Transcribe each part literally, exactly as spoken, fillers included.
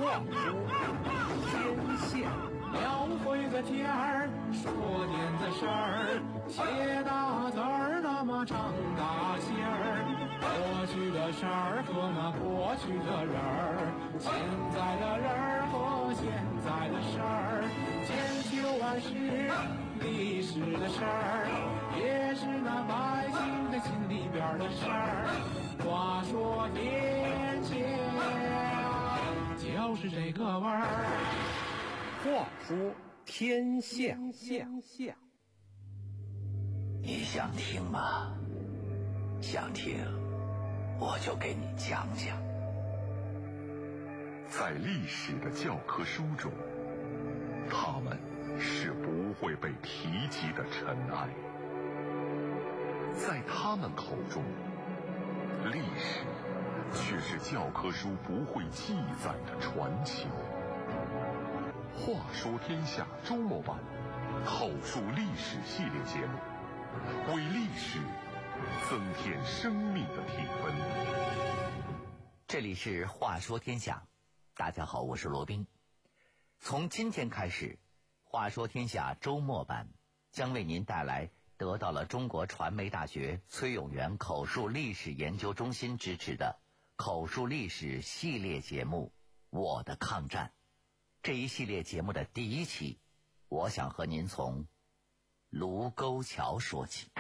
画出天下。 描绘个天儿，说点子事儿，写大字儿，那么唱大戏儿。过去的事儿和那过去的人儿，现在的人儿和现在的事儿，千秋万世历史的事儿，也是那百姓的心里边的事儿。话说天下，就是这个味儿。 话说天下，天下， 你想听吗？想听，我就给你讲讲。 在历史的教科书中，他们是不会被提及的尘埃，在他们口中，历史却是教科书不会记载的传奇。话说天下周末版口述历史系列节目，为历史增添生命的体温。 这里是话说天下，大家好，我是罗宾。从今天开始，话说天下周末版将为您带来得到了中国传媒大学崔永元口述历史研究中心支持的口述历史系列节目《我的抗战》。这一系列节目的第一期，我想和您从卢沟桥说起。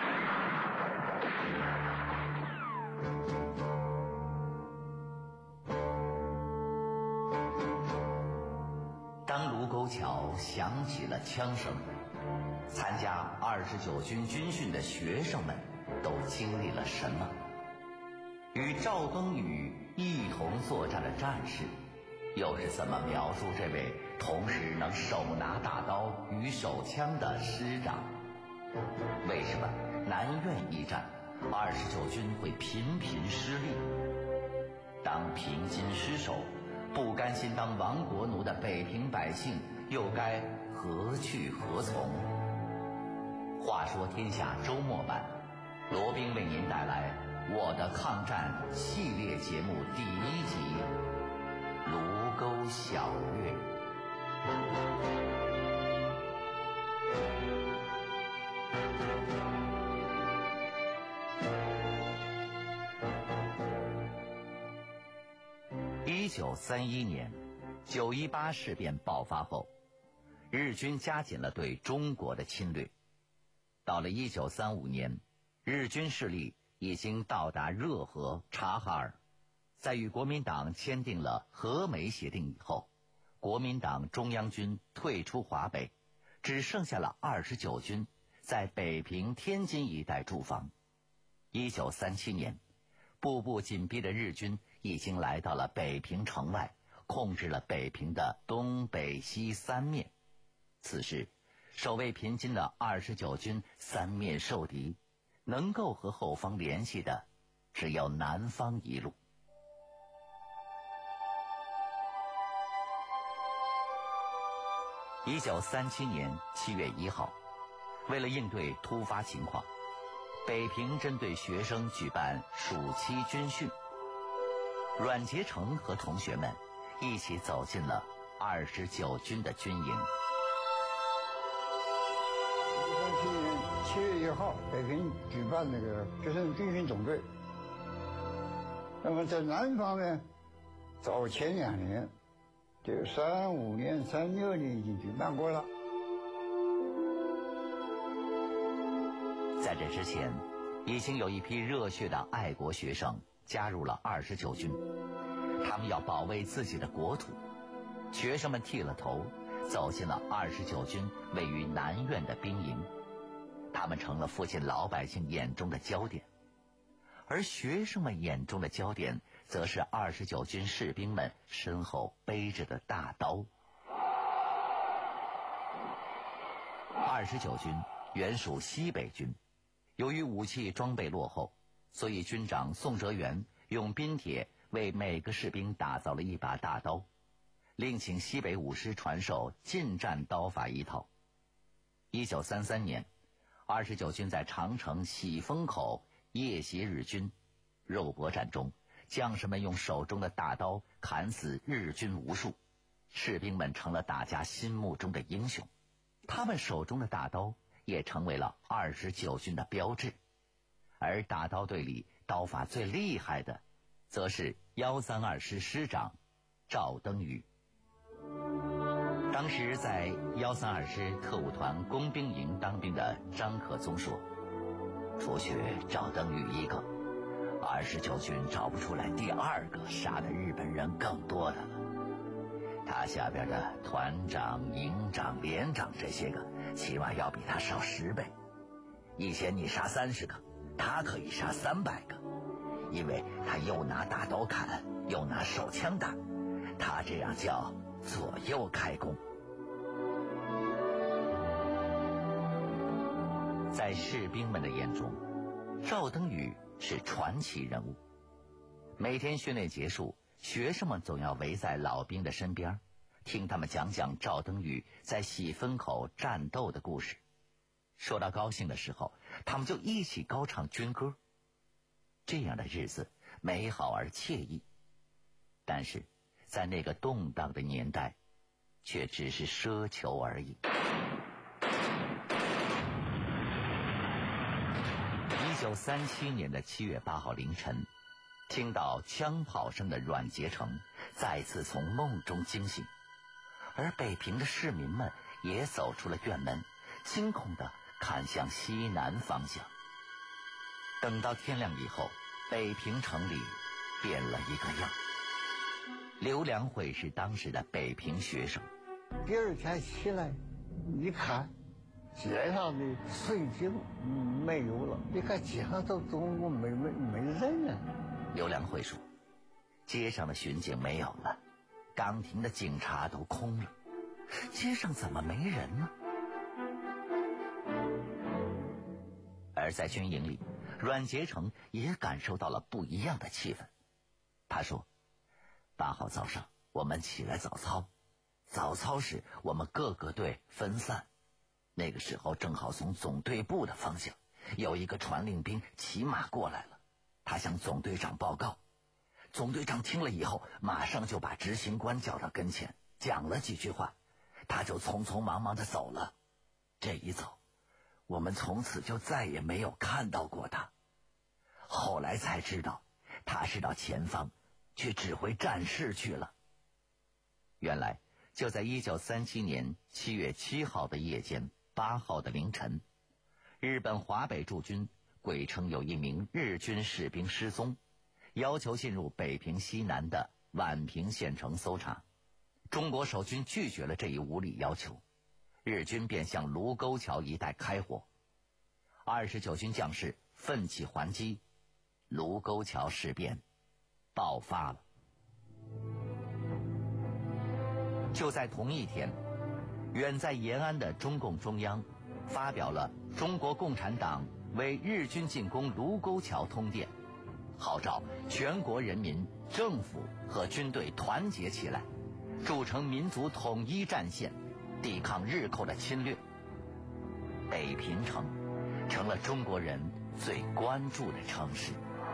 当卢沟桥响起了枪声，参加二十九军军训的学生们都经历了什么？与赵庚宇一同作战的战士又是怎么描述这位同时能手拿大刀与手枪的师长？为什么南苑一战二十九军会频频失利？当平津失守，不甘心当亡国奴的北平百姓又该何去何从？话说天下周末版，罗宾为您带来我的抗战系列节目第一集卢沟晓月。一九三一年，九一八事变爆发后，日军加紧了对中国的侵略。到了一九三五年，日军势力已经到达热河、察哈尔。在与国民党签订了和美协定以后，国民党中央军退出华北，只剩下了二十九军在北平、天津一带驻防。一九三七年，步步紧逼的日军已经来到了北平城外，控制了北平的东北西三面。此时守卫平津的二十九军三面受敌，能够和后方联系的只有南方一路。一九三七年七月一号，为了应对突发情况，北平针对学生举办暑期军训。阮杰成和同学们一起走进了二十九军的军营。 一九三七年七月一号，北平举办那个学生军训总队。那么在南方呢，早前两年，就三五年、三六年已经举办过了。 在这之前，已经有一批热血的爱国学生加入了二十九军，他们要保卫自己的国土。学生们剃了头，走进了二十九军位于南苑的兵营，他们成了附近老百姓眼中的焦点。而学生们眼中的焦点，则是二十九军士兵们身后背着的大刀。二十九军原属西北军，由于武器装备落后，所以军长宋哲元用冰铁为每个士兵打造了一把大刀，另请西北武师传授近战刀法一套。一九三三年，二十九军在长城喜峰口夜袭日军，肉搏战中，将士们用手中的大刀砍死日军无数， 士兵们成了大家心目中的英雄，他们手中的大刀也成为了二十九军的标志。而大刀队里刀法最厉害的，则是一三二师师长赵登禹。当时在一三二师特务团工兵营当兵的张可宗说，除去赵登禹一个，二十九军找不出来第二个杀的日本人更多的了。他下边的团长、营长、连长这些个，起码要比他少十倍。以前你杀三十个，他可以杀三百个，因为他又拿大刀砍，又拿手枪打，他这样叫左右开弓。在士兵们的眼中，赵登禹是传奇人物。每天训练结束，学生们总要围在老兵的身边，听他们讲讲赵登禹在喜分口战斗的故事。说到高兴的时候，他们就一起高唱军歌。这样的日子美好而惬意，但是在那个动荡的年代，却只是奢求而已。一九三七年的七月八号凌晨，听到枪炮声的阮杰成再次从梦中惊醒，而北平的市民们也走出了院门，惊恐地看向西南方向。等到天亮以后，北平城里变了一个样。刘良辉是当时的北平学生。 第二天起来一看，街上的水井没有了，你看街上都总共没没没人了。 刘良辉说，街上的巡警没有了，岗亭的警察都空了，街上怎么没人呢？而在军营里，阮杰成也感受到了不一样的气氛。他说，八号早上我们起来早操，早操时我们各个队分散，那个时候正好从总队部的方向有一个传令兵骑马过来了，他向总队长报告。总队长听了以后，马上就把执行官叫到跟前，讲了几句话，他就匆匆忙忙地走了。这一走，我们从此就再也没有看到过他。后来才知道，他是到前方去指挥战事去了。原来就在一九三七年七月七号的夜间，八号的凌晨，日本华北驻军鬼称有一名日军士兵失踪，要求进入北平西南的宛平县城搜查。中国守军拒绝了这一无理要求，日军便向卢沟桥一带开火。二十九军将士奋起还击，卢沟桥事变爆发了。就在同一天，远在延安的中共中央发表了中国共产党为日军进攻卢沟桥通电，号召全国人民、政府和军队团结起来，筑成民族统一战线，抵抗日寇的侵略。北平城成了中国人最关注的城市。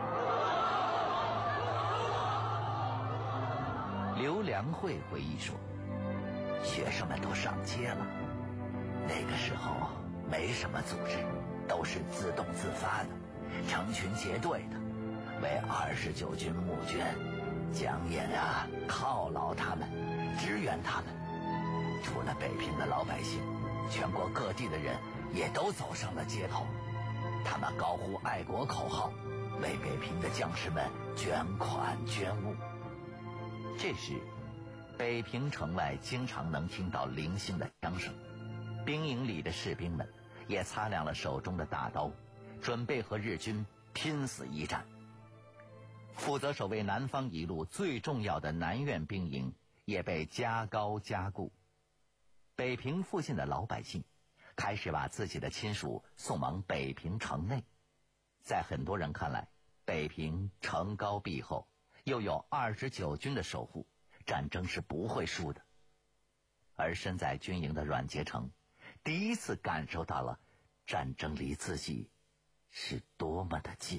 刘良辉回忆说，学生们都上街了，那个时候没什么组织，都是自动自发的，成群结队的，为二十九军募捐，蒋寅啊犒劳他们，支援他们。除了北平的老百姓，全国各地的人也都走上了街头，他们高呼爱国口号，为北平的将士们捐款捐物。这时，北平城外经常能听到零星的枪声，兵营里的士兵们也擦亮了手中的大刀，准备和日军拼死一战。负责守卫南方一路最重要的南苑兵营也被加高加固。北平附近的老百姓开始把自己的亲属送往北平城内。在很多人看来，北平城高壁厚，又有二十九军的守护，战争是不会输的。而身在军营的阮杰成第一次感受到了战争离自己是多么的近。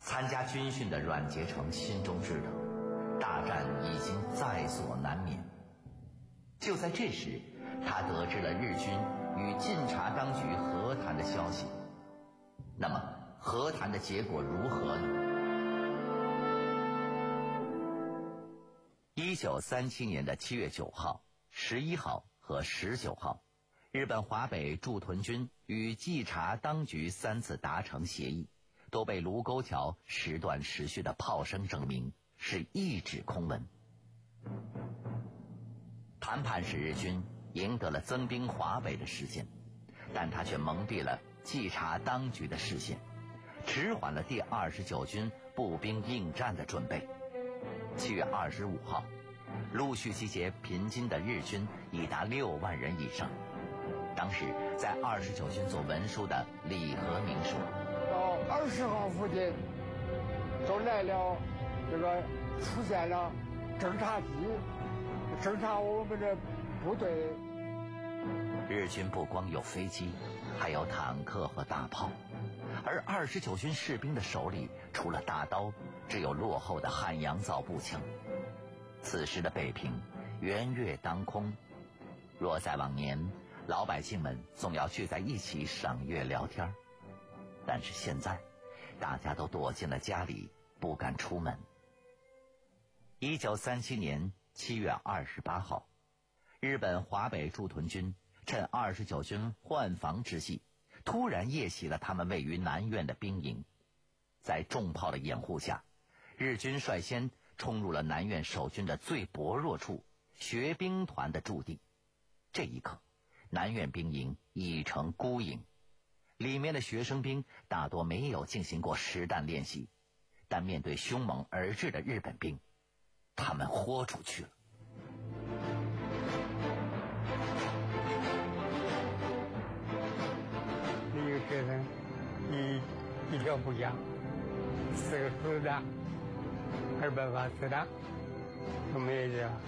参加军训的阮杰成心中知道，大战已经在所难免。就在这时，他得知了日军与晋察当局和谈的消息。那么，和谈的结果如何呢？一九三七年的七月九号、十一号和十九号，日本华北驻屯军与稽查当局三次达成协议，都被卢沟桥时断时续的炮声证明是一纸空文。谈判使日军赢得了增兵华北的时间，但他却蒙蔽了稽查当局的视线，迟缓了第二十九军步兵应战的准备。七月二十五号，陆续集结平津的日军已达六万人以上。当时在二十九军做文书的李和明说， 到二十号附近都来了，这个出现了侦察机侦察我们的部队。 日军不光有飞机，还有坦克和大炮，而二十九军士兵的手里除了大刀，只有落后的汉阳造步枪。此时的北平圆月当空，若在往年，老百姓们总要聚在一起赏月聊天，但是现在大家都躲进了家里，不敢出门。一九三七年七月二十八号，日本华北驻屯军趁二十九军换防之际，突然夜袭了他们位于南苑的兵营。在重炮的掩护下，日军率先冲入了南苑守军的最薄弱处，学兵团的驻地。这一刻，南苑兵营已成孤营，里面的学生兵大多没有进行过实弹练习，但面对凶猛而至的日本兵，他们豁出去了。 一个学生一一条步枪，四个子弹，二百发子弹，都没有这样。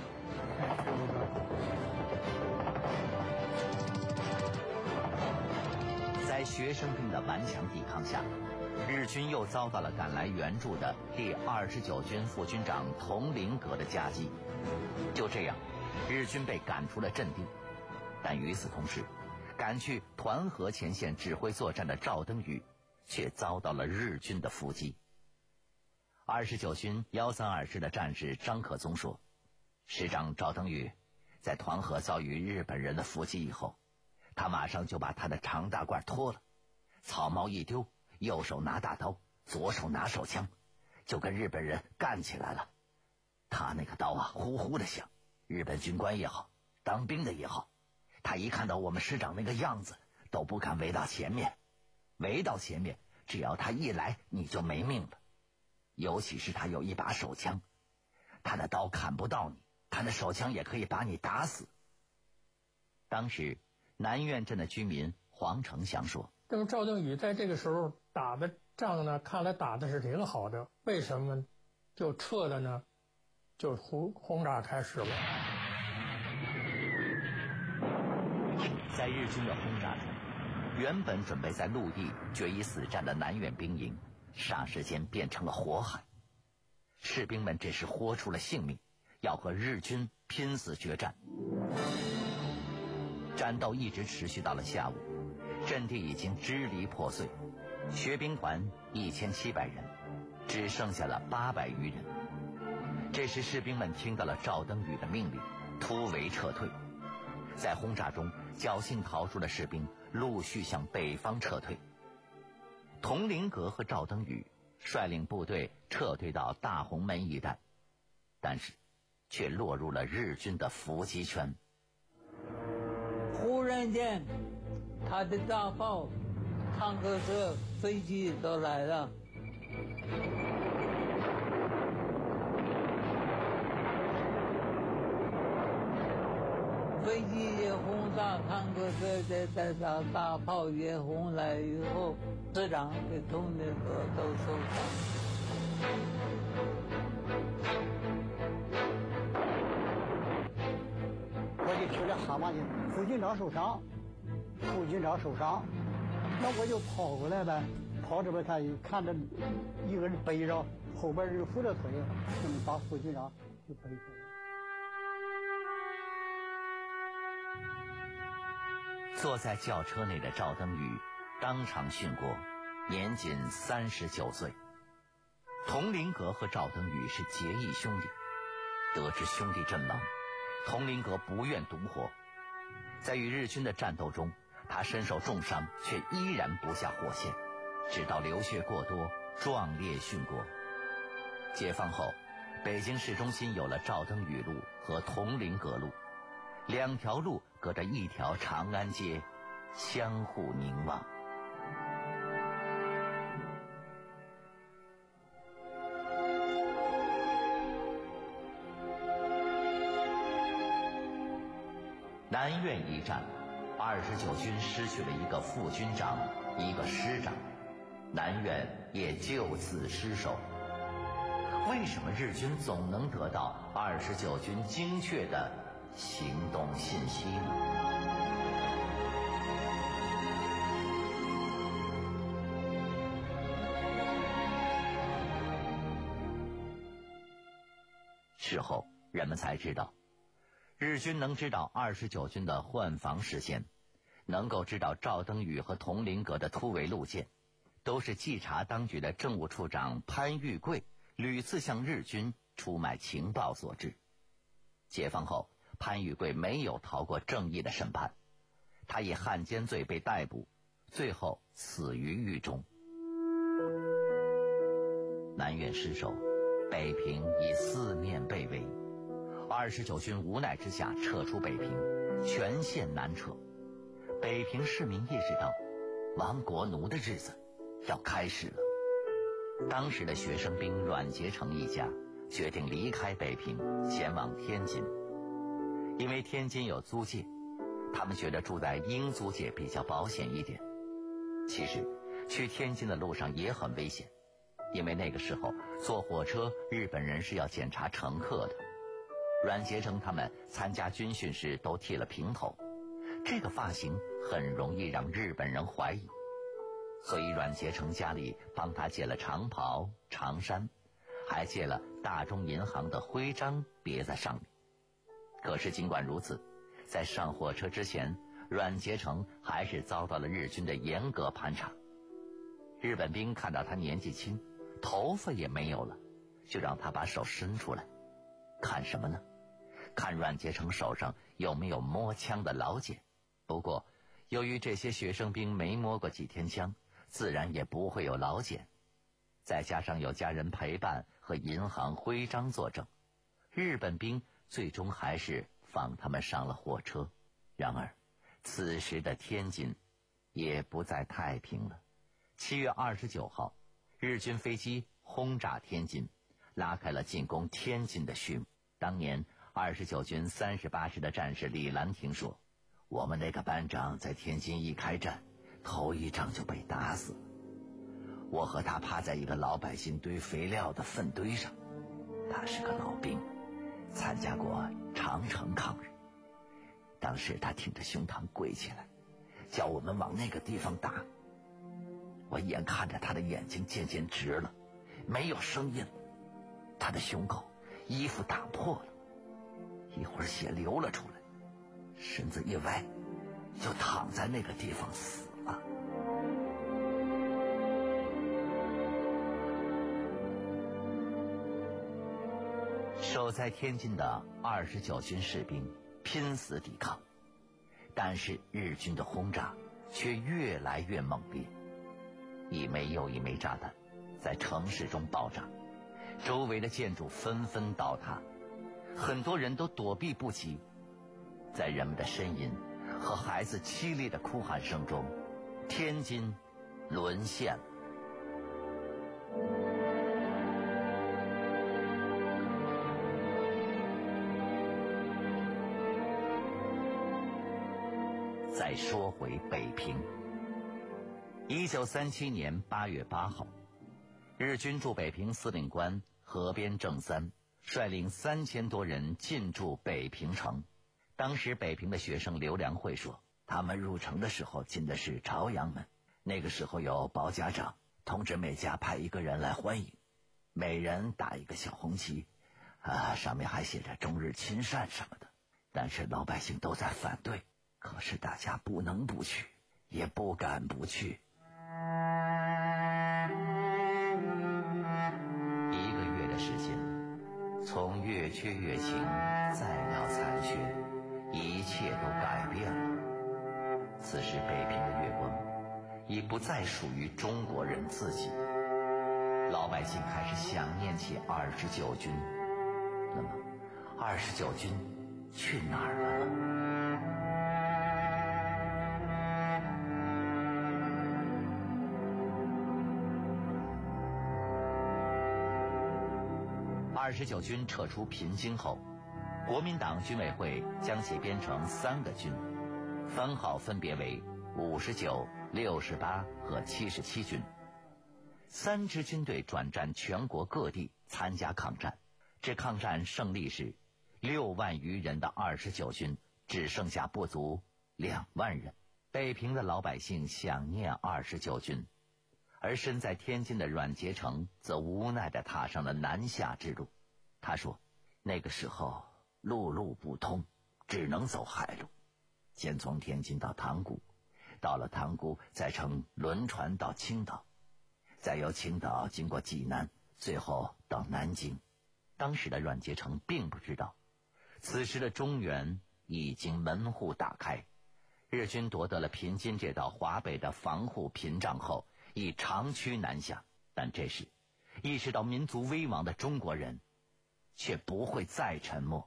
在学生兵的顽强抵抗下，日军又遭到了赶来援助的第二十九军副军长佟麟阁的夹击。就这样，日军被赶出了阵地。但与此同时，赶去团河前线指挥作战的赵登禹却遭到了日军的伏击。二十九军幺三二师的战士张可宗说，师长赵登禹在团河遭遇日本人的伏击以后，他马上就把他的长大褂脱了，草帽一丢，右手拿大刀，左手拿手枪，就跟日本人干起来了。他那个刀啊，呼呼的响，日本军官也好，当兵的也好，他一看到我们师长那个样子，都不敢围到前面。围到前面，只要他一来，你就没命了。尤其是他有一把手枪，他的刀砍不到你，他的手枪也可以把你打死。当时南苑镇的居民黄成祥说， 那么赵登禹在这个时候打的仗呢，看来打的是挺好的，为什么就撤的呢？就轰轰炸开始了。 在日军的轰炸中，原本准备在陆地决一死战的南苑兵营，霎时间变成了火海。士兵们这时豁出了性命，要和日军拼死决战。战斗一直持续到了下午，阵地已经支离破碎，学兵团一千七百人，只剩下了八百余人。这时士兵们听到了赵登禹的命令，突围撤退。在轰炸中，侥幸逃出的士兵陆续向北方撤退。佟麟阁和赵登禹率领部队撤退到大红门一带，但是却落入了日军的伏击圈。 忽然间，他的大炮、坦克车、飞机都来了。飞机也轰炸，坦克车再再打，大炮也轰来以后，师长跟佟麟阁都受伤。 我就去了蛤蟆营，副军长受伤，副军长受伤，那我就跑过来呗， 跑这边看，看着一个人背着，后边人扶着腿，那么把副军长就背出来。 坐在轿车内的赵登禹当场殉国，年仅三十九岁。佟麟阁和赵登禹是结义兄弟，得知兄弟阵亡，佟麟阁不愿独活，在与日军的战斗中，他身受重伤，却依然不下火线，直到流血过多，壮烈殉国。解放后，北京市中心有了赵登禹路和佟麟阁路，两条路隔着一条长安街，相互凝望。南苑一战，二十九军失去了一个副军长，一个师长，南苑也就此失守。为什么日军总能得到二十九军精确的行动信息呢？事后人们才知道，日军能知道二十九军的换防视线，能够知道赵登禹和佟麟阁的突围路线，都是稽查当局的政务处长潘玉贵屡次向日军出卖情报所致。解放后，潘玉贵没有逃过正义的审判，他以汉奸罪被逮捕，最后死于狱中。南苑失守，北平已四面被围，二十九军无奈之下撤出北平，全线南撤。北平市民意识到，亡国奴的日子要开始了。当时的学生兵阮杰成一家决定离开北平，前往天津。因为天津有租界，他们觉得住在英租界比较保险一点。其实去天津的路上也很危险，因为那个时候坐火车日本人是要检查乘客的。阮杰成他们参加军训时都剃了平头，这个发型很容易让日本人怀疑，所以阮杰成家里帮他借了长袍、长衫，还借了大中银行的徽章别在上面。可是尽管如此，在上火车之前，阮杰成还是遭到了日军的严格盘查。日本兵看到他年纪轻，头发也没有了，就让他把手伸出来。看什么呢？看阮杰成手上有没有摸枪的老茧。不过由于这些学生兵没摸过几天枪，自然也不会有老茧。再加上有家人陪伴和银行徽章作证，日本兵最终还是放他们上了火车。然而此时的天津也不再太平了。七月二十九号，日军飞机轰炸天津，拉开了进攻天津的序幕。当年二十九军三十八师的战士李兰亭说，我们那个班长在天津一开战，头一仗就被打死了。我和他趴在一个老百姓堆肥料的粪堆上，他是个老兵，参加过长城抗日。当时他挺着胸膛跪起来，叫我们往那个地方打。我眼看着他的眼睛渐渐直了，没有声音了，他的胸口衣服打破了，一会儿血流了出来，身子一歪，就躺在那个地方死了。守在天津的二十九军士兵拼死抵抗，但是日军的轰炸却越来越猛烈，一枚又一枚炸弹在城市中爆炸，周围的建筑纷纷倒塌，很多人都躲避不及。在人们的呻吟和孩子凄厉的哭喊声中，天津沦陷了。再说回北平。一九三七年八月八号，日军驻北平司令官河边正三率领三千多人进驻北平城。当时北平的学生刘良会说，他们入城的时候进的是朝阳门，那个时候有包家长， 通知每家派一个人来欢迎，每人打一个小红旗，啊，上面还写着中日亲善什么的。但是老百姓都在反对，可是大家不能不去，也不敢不去。一个月的时间，从越缺越勤，再料残缺，一切都改变了。此时北平的月光已不再属于中国人自己，老百姓开始想念起二十九军。那么二十九军去哪儿了呢？二十九军撤出平津后，国民党军委会将其编成三个军，番号分别为五十九、六十八和七十七军。三支军队转战全国各地参加抗战。这抗战胜利时，六万余人的二十九军只剩下不足两万人。北平的老百姓想念二十九军，而身在天津的阮杰成则无奈地踏上了南下之路。他说，那个时候陆路不通，只能走海路，先从天津到塘沽，到了塘沽再乘轮船到青岛，再由青岛经过济南，最后到南京。当时的阮杰成并不知道，此时的中原已经门户打开，日军夺得了平津这道华北的防护屏障后，已长驱南下。但这时意识到民族危亡的中国人却不会再沉默。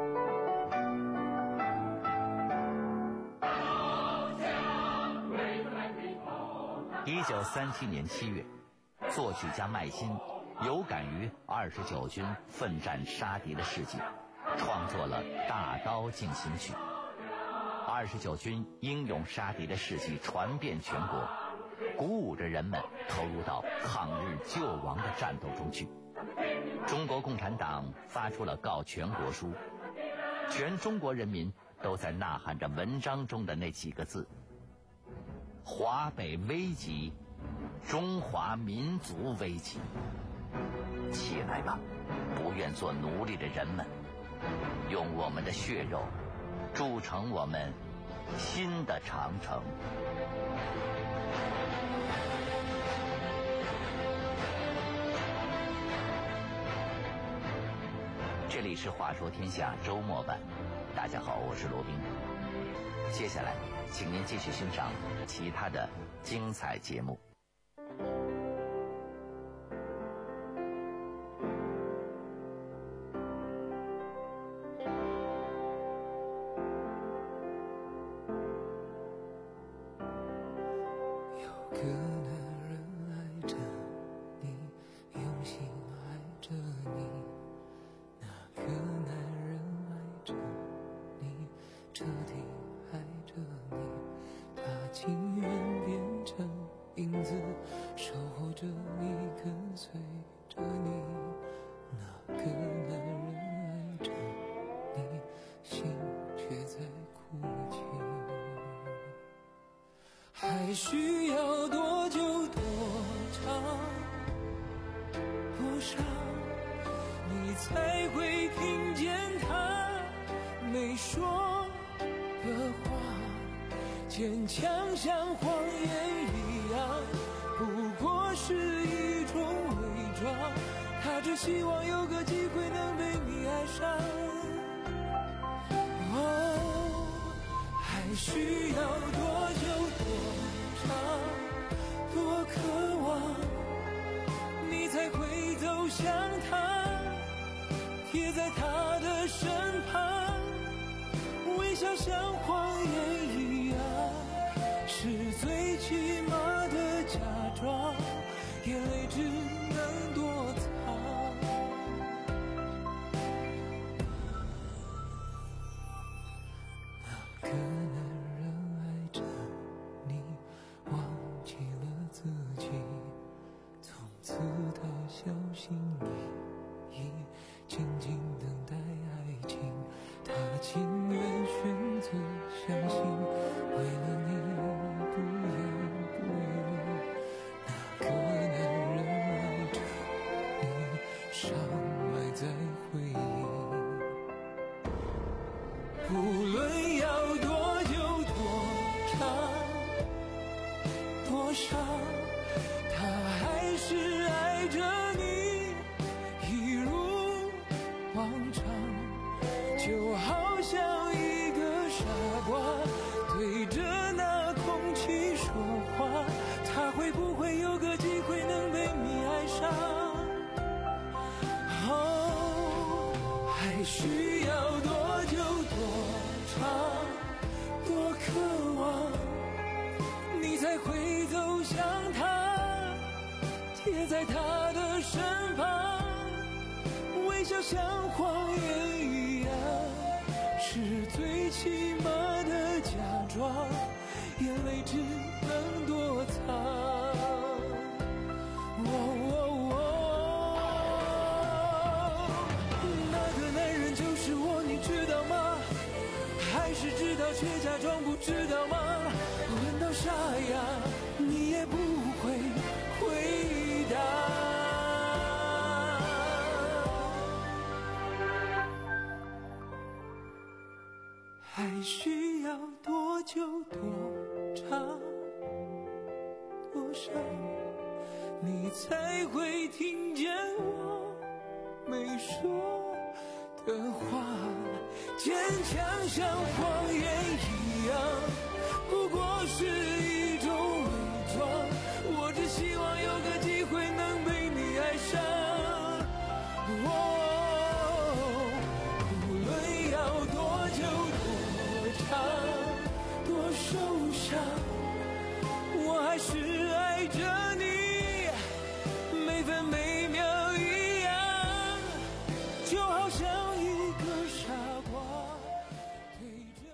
一九三七年七月，作曲家麦辛有感于二十九军奋战杀敌的事迹，创作了《大刀进行曲》。二十九军英勇杀敌的事迹传遍全国，鼓舞着人们投入到抗日救亡的战斗中去。中国共产党发出了告全国书，全中国人民都在呐喊着文章中的那几个字：华北危急，中华民族危急。起来吧，不愿做奴隶的人们，用我们的血肉筑成我们新的长城。这里是话说天下周末版，大家好，我是罗宾。接下来请您继续欣赏其他的精彩节目。 有个男人爱着你，用心爱着你，那个男人爱着你，彻底爱着你，他情愿变成影子，守候着你，跟随着你，那个男人爱着你，心却在哭泣。还需要多久多长多少，你才会听见他没说的话，坚强像谎言一样，不过是一种伪装，他只希望有个机会能被你爱上。哦，还需要多久多长多渴望，你才会走向他，贴在他的身旁，微笑像谎言一样，是最起码的假装，眼泪只能躲藏。那个男人爱着你，忘记了自己，从此他小心翼翼，静静等待爱情，他情愿选择相信，为了你不言不语。那个多伤，他还是爱着你，一如往常，就好像一个傻瓜对着那空气说话，他会不会有个机会能被你爱上？哦，还需要多久多长多渴望，你才会走向他，贴在他的身旁，微笑像谎言一样，是最起码的假装，眼泪只能躲藏。哦哦哦，那个男人就是我，你知道吗？还是知道却假装不知道吗？问到沙哑，你也不会回答。还需要多久多长多伤，你才会听见我没说的话？坚强像谎言一样，不过是一种伪装。我只希望有个机会能被你爱上。哦，无论要多久多长多受伤，我还是爱着你，每分每秒一样，就好像一个傻瓜对着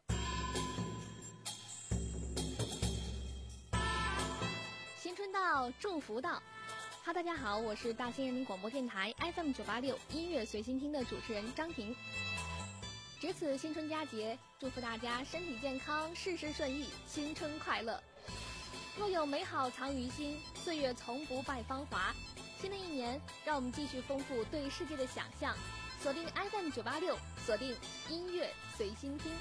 那。 新春到，祝福到。哈，大家好，我是大兴人民广播电台 F M 九八六音乐随心听的主持人张婷。值此新春佳节，祝福大家身体健康，事事顺意，新春快乐。若有美好藏于心，岁月从不败芳华。新的一年，让我们继续丰富对世界的想象。锁定 F M 九八六，锁定音乐随心听。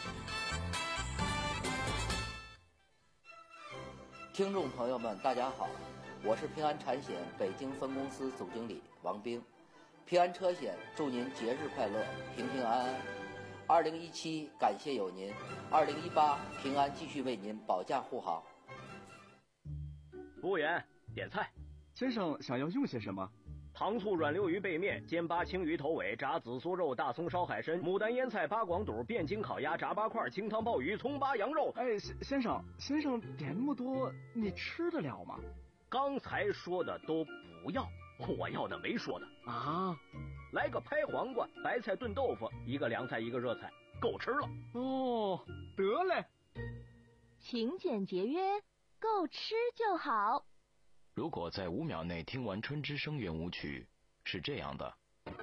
听众朋友们，大家好，我是平安产险北京分公司总经理王兵。平安车险祝您节日快乐，平平安安。二零一七感谢有您，二零一八平安继续为您保驾护航。 服务员，点菜。 先生想要用些什么？ 糖醋软溜鱼背面、煎巴青鱼头尾、炸紫苏肉、大葱烧海参、牡丹腌菜、八广肚、汴京烤鸭、炸八块、清汤鲍鱼、葱巴羊肉。 哎，先生，先生点那么多，你吃得了吗？ 刚才说的都不要，我要的没说的啊。 来个拍黄瓜、白菜炖豆腐，一个凉菜一个热菜，够吃了。 哦，得嘞。 勤俭节约，够吃就好。 如果在五秒内听完春之声圆舞曲，是这样的；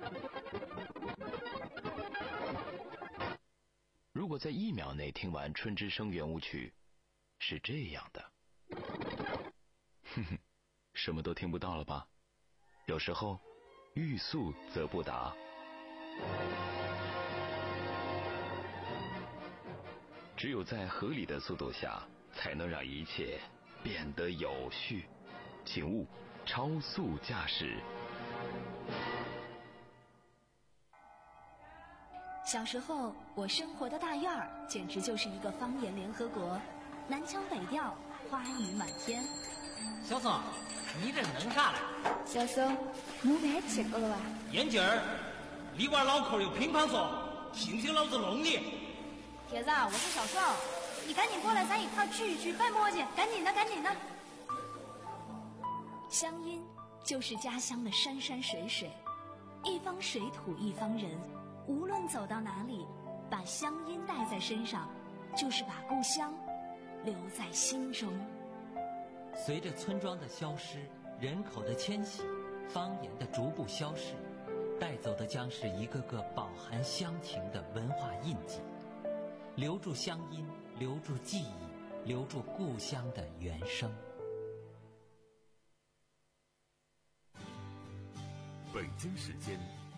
如果在一秒内听完春之声圆舞曲，是这样的。哼哼，什么都听不到了吧？有时候，欲速则不达。只有在合理的速度下，才能让一切变得有序。请勿超速驾驶。 小时候，我生活的大院儿简直就是一个方言联合国，南腔北调，花语满天。 小宋，你这弄啥嘞？ 小宋，我别吃过了吧？ 眼镜儿，你玩脑壳有乒乓球，信不信老子弄你？ 铁子，我是小宋，你赶紧过来，咱一块聚一聚，别磨叽，赶紧的，赶紧的。乡音就是家乡的山山水水，一方水土一方人，无论走到哪里，把乡音带在身上，就是把故乡留在心中。 随着村庄的消失，人口的迁徙，方言的逐步消逝，带走的将是一个个饱含乡情的文化印记。留住乡音，留住记忆，留住故乡的原声。 北京时间